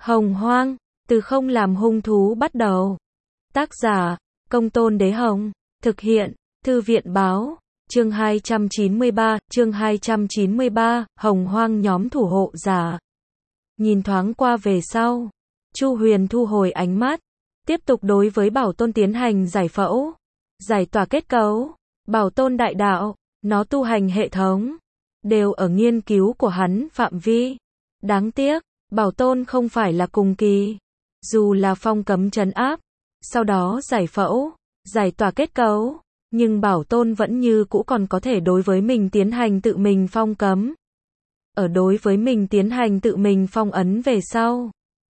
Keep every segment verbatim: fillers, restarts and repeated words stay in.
Hồng Hoang, từ không làm hung thú bắt đầu. Tác giả, Công Tôn Đế Hồng. Thực hiện, Thư viện Báo. Chương hai trăm chín mươi ba, chương hai trăm chín mươi ba, Hồng Hoang nhóm thủ hộ giả. Nhìn thoáng qua về sau, Chu Huyền thu hồi ánh mắt, tiếp tục đối với Bảo Tôn tiến hành giải phẫu, giải tỏa kết cấu. Bảo Tôn đại đạo, nó tu hành hệ thống, đều ở nghiên cứu của hắn phạm vi. Đáng tiếc, Bảo Tôn không phải là cùng kỳ. Dù là phong cấm trấn áp, sau đó giải phẫu, giải tỏa kết cấu, nhưng Bảo Tôn vẫn như cũ còn có thể đối với mình tiến hành tự mình phong cấm. Ở đối với mình tiến hành tự mình phong ấn về sau,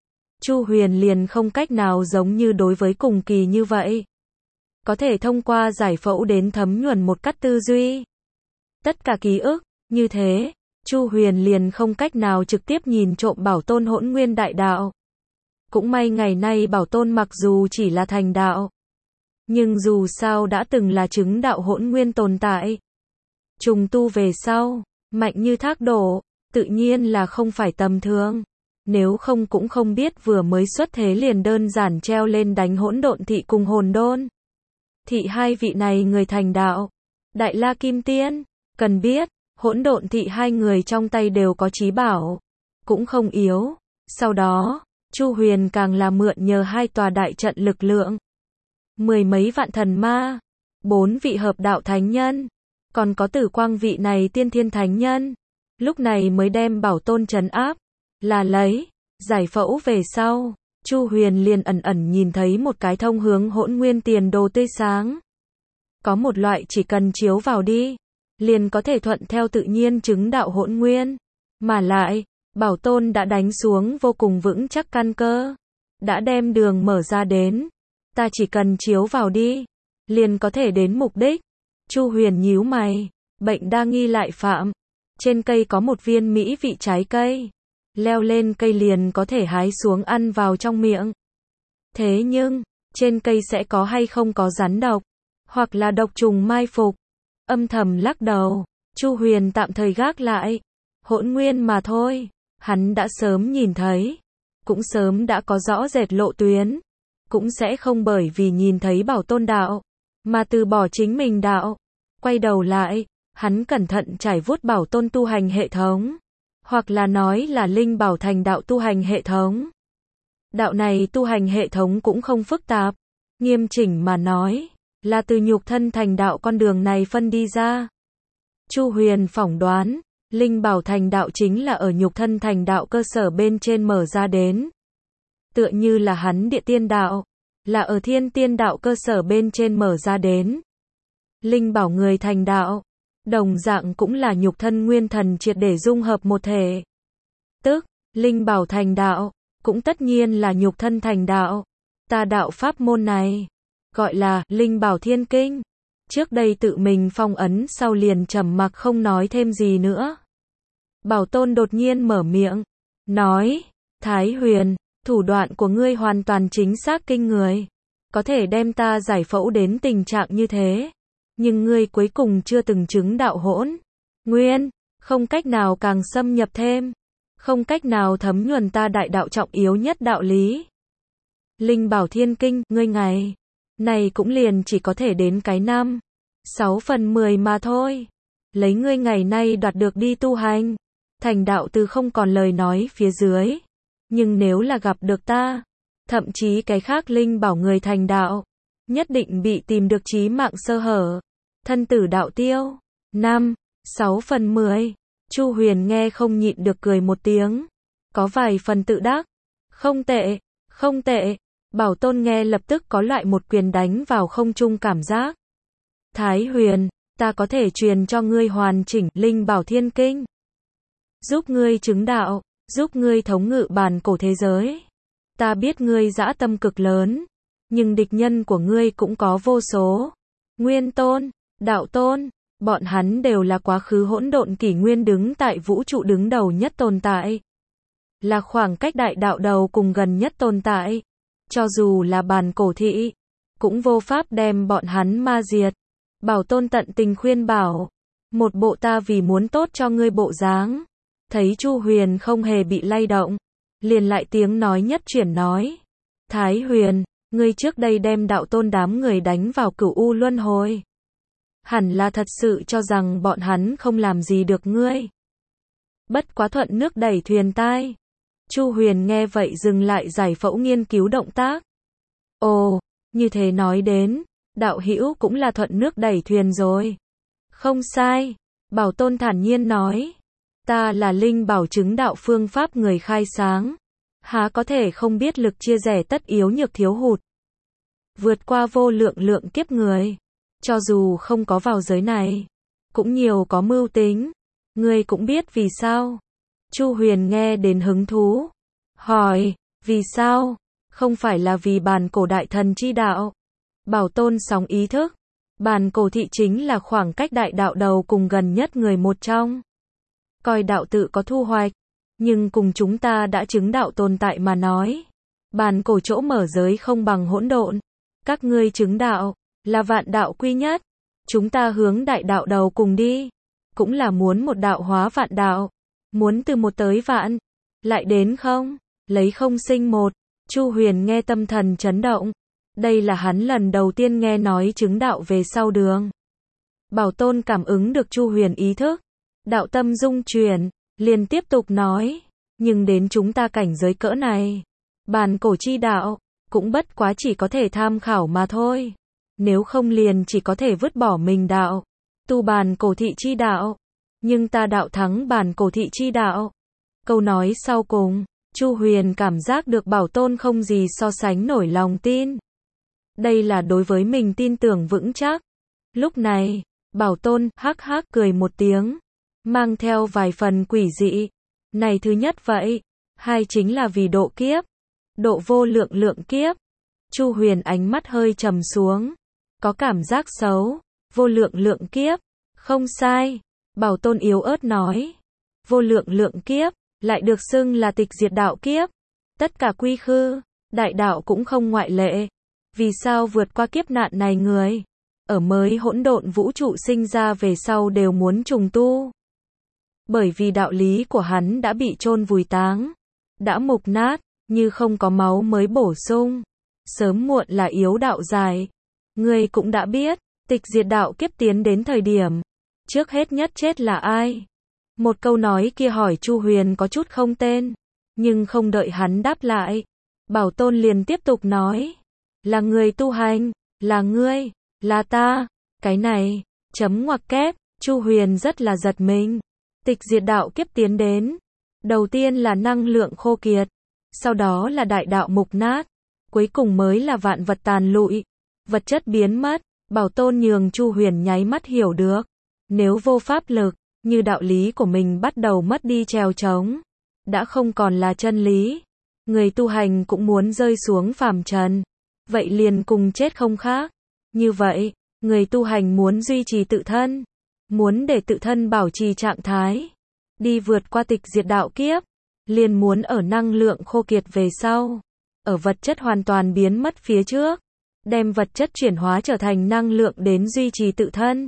Chu Huyền liền không cách nào giống như đối với cùng kỳ như vậy. Có thể thông qua giải phẫu đến thấm nhuần một cách tư duy. Tất cả ký ức, như thế, Chu Huyền liền không cách nào trực tiếp nhìn trộm Bảo Tôn hỗn nguyên đại đạo. Cũng may ngày nay Bảo Tôn mặc dù chỉ là thành đạo, nhưng dù sao đã từng là chứng đạo hỗn nguyên tồn tại. Trùng tu về sau, mạnh như thác đổ, tự nhiên là không phải tầm thường. Nếu không cũng không biết vừa mới xuất thế liền đơn giản treo lên đánh hỗn độn thị cùng hồn đôn. Thị hai vị này người thành đạo, Đại La Kim Tiên, cần biết, hỗn độn thị hai người trong tay đều có chí bảo, cũng không yếu. Sau đó, Chu Huyền càng là mượn nhờ hai tòa đại trận lực lượng, mười mấy vạn thần ma, bốn vị hợp đạo thánh nhân, còn có Tử Quang vị này tiên thiên thánh nhân, lúc này mới đem Bảo Tôn trấn áp. Là lấy, giải phẫu về sau, Chu Huyền liền ẩn ẩn nhìn thấy một cái thông hướng hỗn nguyên tiền đồ tươi sáng. Có một loại chỉ cần chiếu vào đi, liền có thể thuận theo tự nhiên chứng đạo hỗn nguyên. Mà lại, Bảo Tôn đã đánh xuống vô cùng vững chắc căn cơ, đã đem đường mở ra đến. Ta chỉ cần chiếu vào đi, liền có thể đến mục đích. Chu Huyền nhíu mày, bệnh đa nghi lại phạm. Trên cây có một viên mỹ vị trái cây, leo lên cây liền có thể hái xuống ăn vào trong miệng. Thế nhưng, trên cây sẽ có hay không có rắn độc, hoặc là độc trùng mai phục. Âm thầm lắc đầu, Chu Huyền tạm thời gác lại. Hỗn nguyên mà thôi, hắn đã sớm nhìn thấy, cũng sớm đã có rõ rệt lộ tuyến, cũng sẽ không bởi vì nhìn thấy Bảo Tôn đạo, mà từ bỏ chính mình đạo. Quay đầu lại, hắn cẩn thận trải vuốt Bảo Tôn tu hành hệ thống, hoặc là nói là Linh Bảo thành đạo tu hành hệ thống. Đạo này tu hành hệ thống cũng không phức tạp, nghiêm chỉnh mà nói, là từ nhục thân thành đạo con đường này phân đi ra. Chu Huyền phỏng đoán, Linh Bảo thành đạo chính là ở nhục thân thành đạo cơ sở bên trên mở ra đến. Tựa như là hắn địa tiên đạo, là ở thiên tiên đạo cơ sở bên trên mở ra đến. Linh Bảo người thành đạo, đồng dạng cũng là nhục thân nguyên thần triệt để dung hợp một thể. Tức, Linh Bảo thành đạo, cũng tất nhiên là nhục thân thành đạo. Ta đạo pháp môn này, gọi là Linh Bảo Thiên Kinh. Trước đây tự mình phong ấn sau liền trầm mặc không nói thêm gì nữa. Bảo Tôn đột nhiên mở miệng, nói, Thái Huyền, thủ đoạn của ngươi hoàn toàn chính xác kinh người, có thể đem ta giải phẫu đến tình trạng như thế. Nhưng ngươi cuối cùng chưa từng chứng đạo hỗn nguyên, không cách nào càng xâm nhập thêm, không cách nào thấm nhuần ta đại đạo trọng yếu nhất đạo lý. Linh Bảo Thiên Kinh, ngươi ngày này cũng liền chỉ có thể đến cái năm, sáu phần mười mà thôi. Lấy ngươi ngày nay đoạt được đi tu hành, thành đạo từ không còn lời nói phía dưới. Nhưng nếu là gặp được ta, thậm chí cái khác Linh Bảo người thành đạo, nhất định bị tìm được chí mạng sơ hở, thân tử đạo tiêu. Năm, sáu phần mười. Chu Huyền nghe không nhịn được cười một tiếng, có vài phần tự đắc. Không tệ, không tệ. Bảo Tôn nghe lập tức có loại một quyền đánh vào không trung cảm giác. Thái Huyền, ta có thể truyền cho ngươi hoàn chỉnh Linh Bảo Thiên Kinh, giúp ngươi chứng đạo, giúp ngươi thống ngự bản cổ thế giới. Ta biết ngươi dã tâm cực lớn, nhưng địch nhân của ngươi cũng có vô số. Nguyên Tôn, Đạo Tôn, bọn hắn đều là quá khứ hỗn độn kỷ nguyên đứng tại vũ trụ đứng đầu nhất tồn tại. Là khoảng cách đại đạo đầu cùng gần nhất tồn tại. Cho dù là bản cổ thị, cũng vô pháp đem bọn hắn ma diệt. Bảo Tôn tận tình khuyên bảo, một bộ ta vì muốn tốt cho ngươi bộ dáng. Thấy Chu Huyền không hề bị lay động, liền lại tiếng nói nhất chuyển nói. Thái Huyền, ngươi trước đây đem đạo tôn đám người đánh vào cửu u luân hồi. Hẳn là thật sự cho rằng bọn hắn không làm gì được ngươi. Bất quá thuận nước đẩy thuyền tai. Chu Huyền nghe vậy dừng lại giải phẫu nghiên cứu động tác. Ồ, như thế nói đến, đạo hữu cũng là thuận nước đẩy thuyền rồi. Không sai, Bảo Tôn thản nhiên nói. Ta là linh bảo chứng đạo phương pháp người khai sáng. Há có thể không biết lực chia rẽ tất yếu nhược thiếu hụt. Vượt qua vô lượng lượng kiếp người. Cho dù không có vào giới này, cũng nhiều có mưu tính. Ngươi cũng biết vì sao. Chu Huyền nghe đến hứng thú. Hỏi, vì sao? Không phải là vì bàn cổ đại thần chi đạo. Bảo Tôn sóng ý thức. Bàn cổ thị chính là khoảng cách đại đạo đầu cùng gần nhất người một trong. Coi đạo tự có thu hoạch. Nhưng cùng chúng ta đã chứng đạo tồn tại mà nói. Bàn cổ chỗ mở giới không bằng hỗn độn. Các ngươi chứng đạo, là vạn đạo quy nhất. Chúng ta hướng đại đạo đầu cùng đi. Cũng là muốn một đạo hóa vạn đạo. Muốn từ một tới vạn. Lại đến không, lấy không sinh một. Chu Huyền nghe tâm thần chấn động. Đây là hắn lần đầu tiên nghe nói chứng đạo về sau đường. Bảo Tôn cảm ứng được Chu Huyền ý thức. Đạo tâm dung chuyển, liền tiếp tục nói. Nhưng đến chúng ta cảnh giới cỡ này. Bàn cổ chi đạo, cũng bất quá chỉ có thể tham khảo mà thôi. Nếu không liền chỉ có thể vứt bỏ mình đạo. Tu bàn cổ thị chi đạo. Nhưng ta đạo thắng bàn cổ thị chi đạo. Câu nói sau cùng, Chu Huyền cảm giác được Bảo Tôn không gì so sánh nổi lòng tin. Đây là đối với mình tin tưởng vững chắc. Lúc này, Bảo Tôn hắc hắc cười một tiếng, mang theo vài phần quỷ dị. Này thứ nhất vậy, hai chính là vì độ kiếp, độ vô lượng lượng kiếp. Chu Huyền ánh mắt hơi trầm xuống, có cảm giác xấu. Vô lượng lượng kiếp, không sai. Bảo Tôn yếu ớt nói. Vô lượng lượng kiếp, lại được xưng là tịch diệt đạo kiếp. Tất cả quy khư, đại đạo cũng không ngoại lệ. Vì sao vượt qua kiếp nạn này người, ở mới hỗn độn vũ trụ sinh ra về sau đều muốn trùng tu? Bởi vì đạo lý của hắn đã bị chôn vùi táng, đã mục nát, như không có máu mới bổ sung. Sớm muộn là yếu đạo dài. Ngươi cũng đã biết, tịch diệt đạo kiếp tiến đến thời điểm, trước hết nhất chết là ai? Một câu nói kia hỏi Chu Huyền có chút không tên, nhưng không đợi hắn đáp lại, Bảo Tôn liền tiếp tục nói. Là người tu hành, là ngươi, là ta. Cái này, chấm ngoặc kép, Chu Huyền rất là giật mình. Tịch diệt đạo kiếp tiến đến. Đầu tiên là năng lượng khô kiệt, sau đó là đại đạo mục nát, cuối cùng mới là vạn vật tàn lụi, vật chất biến mất. Bảo Tôn nhường Chu Huyền nháy mắt hiểu được. Nếu vô pháp lực, như đạo lý của mình bắt đầu mất đi trèo trống, đã không còn là chân lý. Người tu hành cũng muốn rơi xuống phàm trần, vậy liền cùng chết không khác. Như vậy, người tu hành muốn duy trì tự thân, muốn để tự thân bảo trì trạng thái, đi vượt qua tịch diệt đạo kiếp, liền muốn ở năng lượng khô kiệt về sau, ở vật chất hoàn toàn biến mất phía trước, đem vật chất chuyển hóa trở thành năng lượng đến duy trì tự thân.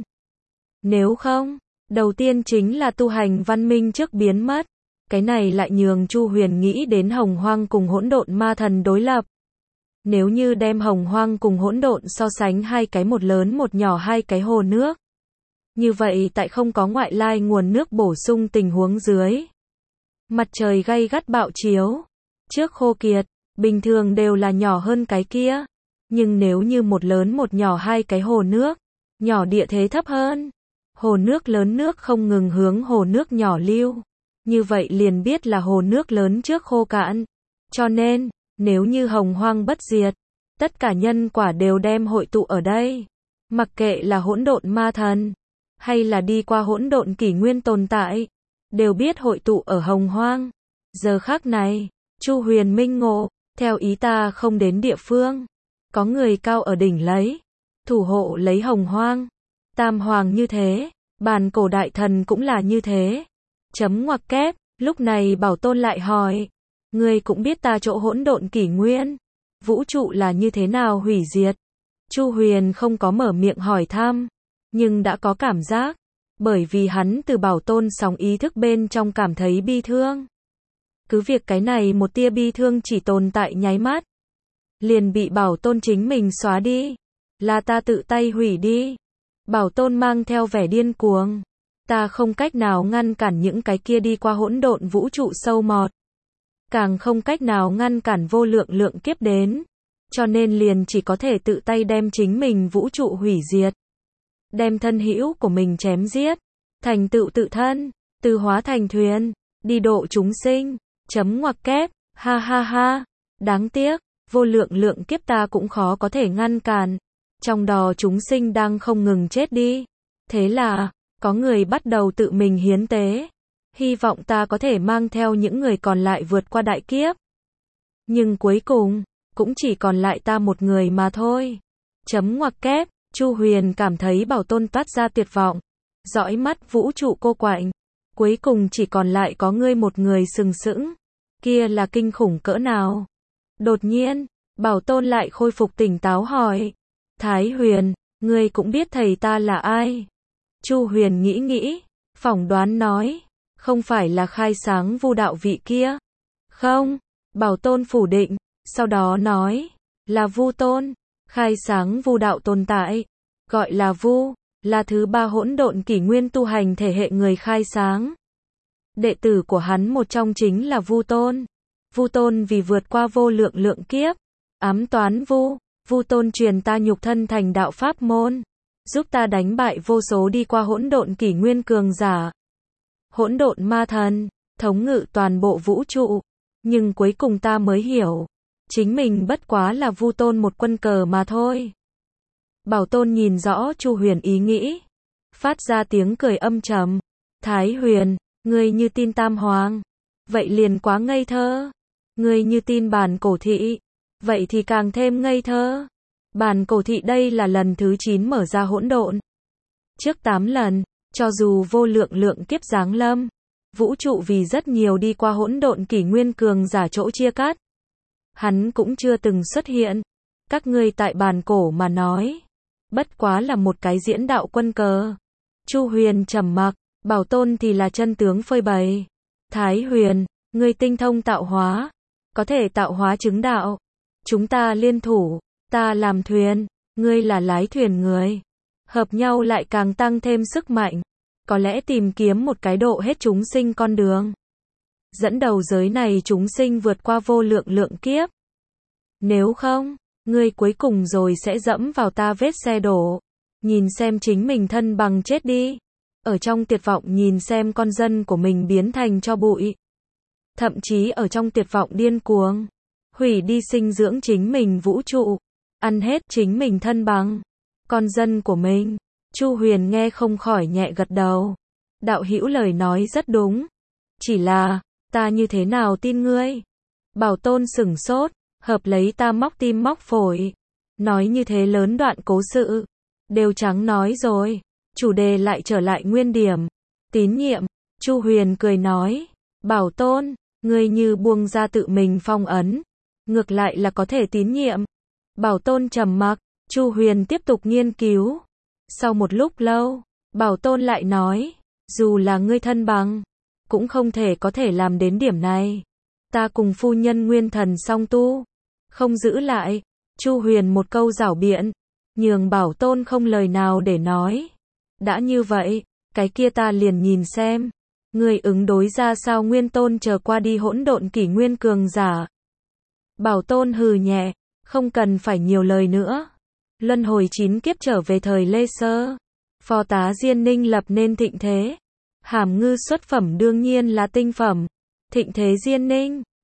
Nếu không, đầu tiên chính là tu hành văn minh trước biến mất. Cái này lại nhường Chu Huyền nghĩ đến Hồng Hoang cùng hỗn độn ma thần đối lập. Nếu như đem Hồng Hoang cùng hỗn độn so sánh hai cái một lớn một nhỏ hai cái hồ nước. Như vậy tại không có ngoại lai nguồn nước bổ sung tình huống dưới, mặt trời gay gắt bạo chiếu, trước khô kiệt, bình thường đều là nhỏ hơn cái kia. Nhưng nếu như một lớn một nhỏ hai cái hồ nước, nhỏ địa thế thấp hơn, hồ nước lớn nước không ngừng hướng hồ nước nhỏ lưu, như vậy liền biết là hồ nước lớn trước khô cạn. Cho nên, nếu như Hồng Hoang bất diệt, tất cả nhân quả đều đem hội tụ ở đây. Mặc kệ là hỗn độn ma thần, hay là đi qua hỗn độn kỷ nguyên tồn tại, đều biết hội tụ ở Hồng Hoang. Giờ khắc này, Chu Huyền minh ngộ, theo ý ta không đến địa phương, có người cao ở đỉnh lấy, thủ hộ lấy Hồng Hoang. Tam hoàng như thế, bàn cổ đại thần cũng là như thế. Chấm ngoặc kép, lúc này Bảo Tôn lại hỏi, ngươi cũng biết ta chỗ hỗn độn kỷ nguyên, vũ trụ là như thế nào hủy diệt? Chu Huyền không có mở miệng hỏi thăm, nhưng đã có cảm giác, bởi vì hắn từ Bảo Tôn sóng ý thức bên trong cảm thấy bi thương. Cứ việc cái này một tia bi thương chỉ tồn tại nháy mắt, liền bị Bảo Tôn chính mình xóa đi. Là ta tự tay hủy đi. Bảo Tôn mang theo vẻ điên cuồng. Ta không cách nào ngăn cản những cái kia đi qua hỗn độn vũ trụ sâu mọt. Càng không cách nào ngăn cản vô lượng lượng kiếp đến. Cho nên liền chỉ có thể tự tay đem chính mình vũ trụ hủy diệt. Đem thân hữu của mình chém giết. Thành tựu tự thân. Từ hóa thành thuyền. Đi độ chúng sinh. Chấm ngoặc kép. Ha ha ha. Đáng tiếc. Vô lượng lượng kiếp ta cũng khó có thể ngăn cản. Trong đó chúng sinh đang không ngừng chết đi. Thế là, có người bắt đầu tự mình hiến tế. Hy vọng ta có thể mang theo những người còn lại vượt qua đại kiếp. Nhưng cuối cùng, cũng chỉ còn lại ta một người mà thôi. Chấm ngoặc kép, Chu Huyền cảm thấy Bảo Tôn toát ra tuyệt vọng. Dõi mắt vũ trụ cô quạnh. Cuối cùng chỉ còn lại có ngươi một người sừng sững. Kia là kinh khủng cỡ nào? Đột nhiên, Bảo Tôn lại khôi phục tỉnh táo hỏi. Thái Huyền, ngươi cũng biết thầy ta là ai? Chu Huyền nghĩ nghĩ, phỏng đoán nói. Không phải là khai sáng vu đạo vị kia. Không, Bảo Tôn phủ định, sau đó nói. Là Vu Tôn, khai sáng vu đạo tồn tại. Gọi là Vu, là thứ ba hỗn độn kỷ nguyên tu hành thể hệ người khai sáng. Đệ tử của hắn một trong chính là Vu Tôn. Vu Tôn vì vượt qua vô lượng lượng kiếp, ám toán Vu, Vu Tôn truyền ta nhục thân thành đạo pháp môn, giúp ta đánh bại vô số đi qua hỗn độn kỷ nguyên cường giả. Hỗn độn ma thần, thống ngự toàn bộ vũ trụ, nhưng cuối cùng ta mới hiểu, chính mình bất quá là Vu Tôn một quân cờ mà thôi. Bảo Tôn nhìn rõ Chu Huyền ý nghĩ, phát ra tiếng cười âm trầm. Thái Huyền, ngươi như tin Tam Hoàng, vậy liền quá ngây thơ. Ngươi như tin Bản Cổ Thị, vậy thì càng thêm ngây thơ. Bản Cổ Thị đây là lần thứ chín mở ra hỗn độn. Trước tám lần, cho dù vô lượng lượng kiếp giáng lâm, vũ trụ vì rất nhiều đi qua hỗn độn kỷ nguyên cường giả chỗ chia cắt, hắn cũng chưa từng xuất hiện. Các ngươi tại Bản Cổ mà nói, bất quá là một cái diễn đạo quân cờ. Chu Huyền trầm mặc, Bảo Tôn thì là chân tướng phơi bày. Thái Huyền, ngươi tinh thông tạo hóa, có thể tạo hóa chứng đạo. Chúng ta liên thủ, ta làm thuyền, ngươi là lái thuyền người. Hợp nhau lại càng tăng thêm sức mạnh. Có lẽ tìm kiếm một cái độ hết chúng sinh con đường. Dẫn đầu giới này chúng sinh vượt qua vô lượng lượng kiếp. Nếu không, ngươi cuối cùng rồi sẽ dẫm vào ta vết xe đổ. Nhìn xem chính mình thân bằng chết đi. Ở trong tuyệt vọng nhìn xem con dân của mình biến thành tro bụi. Thậm chí ở trong tuyệt vọng điên cuồng, hủy đi sinh dưỡng chính mình vũ trụ, ăn hết chính mình thân bằng, con dân của mình. Chu Huyền nghe không khỏi nhẹ gật đầu. Đạo hữu lời nói rất đúng. Chỉ là, ta như thế nào tin ngươi? Bảo Tôn sửng sốt, hợp lấy ta móc tim móc phổi. Nói như thế lớn đoạn cố sự, đều trắng nói rồi. Chủ đề lại trở lại nguyên điểm. Tín nhiệm. Chu Huyền cười nói. Bảo Tôn, ngươi như buông ra tự mình phong ấn, ngược lại là có thể tín nhiệm. Bảo Tôn trầm mặc, Chu Huyền tiếp tục nghiên cứu. Sau một lúc lâu, Bảo Tôn lại nói, dù là ngươi thân bằng, cũng không thể có thể làm đến điểm này. Ta cùng phu nhân nguyên thần song tu, không giữ lại. Chu Huyền một câu giảo biện, nhường Bảo Tôn không lời nào để nói. Đã như vậy, cái kia ta liền nhìn xem. Ngươi ứng đối ra sao Nguyên Tôn chờ qua đi hỗn độn kỷ nguyên cường giả. Bảo Tôn hừ nhẹ, không cần phải nhiều lời nữa. Luân hồi chín kiếp trở về thời Lê Sơ. Phò tá Diên Ninh lập nên thịnh thế. Hàm ngư xuất phẩm đương nhiên là tinh phẩm. Thịnh thế Diên Ninh.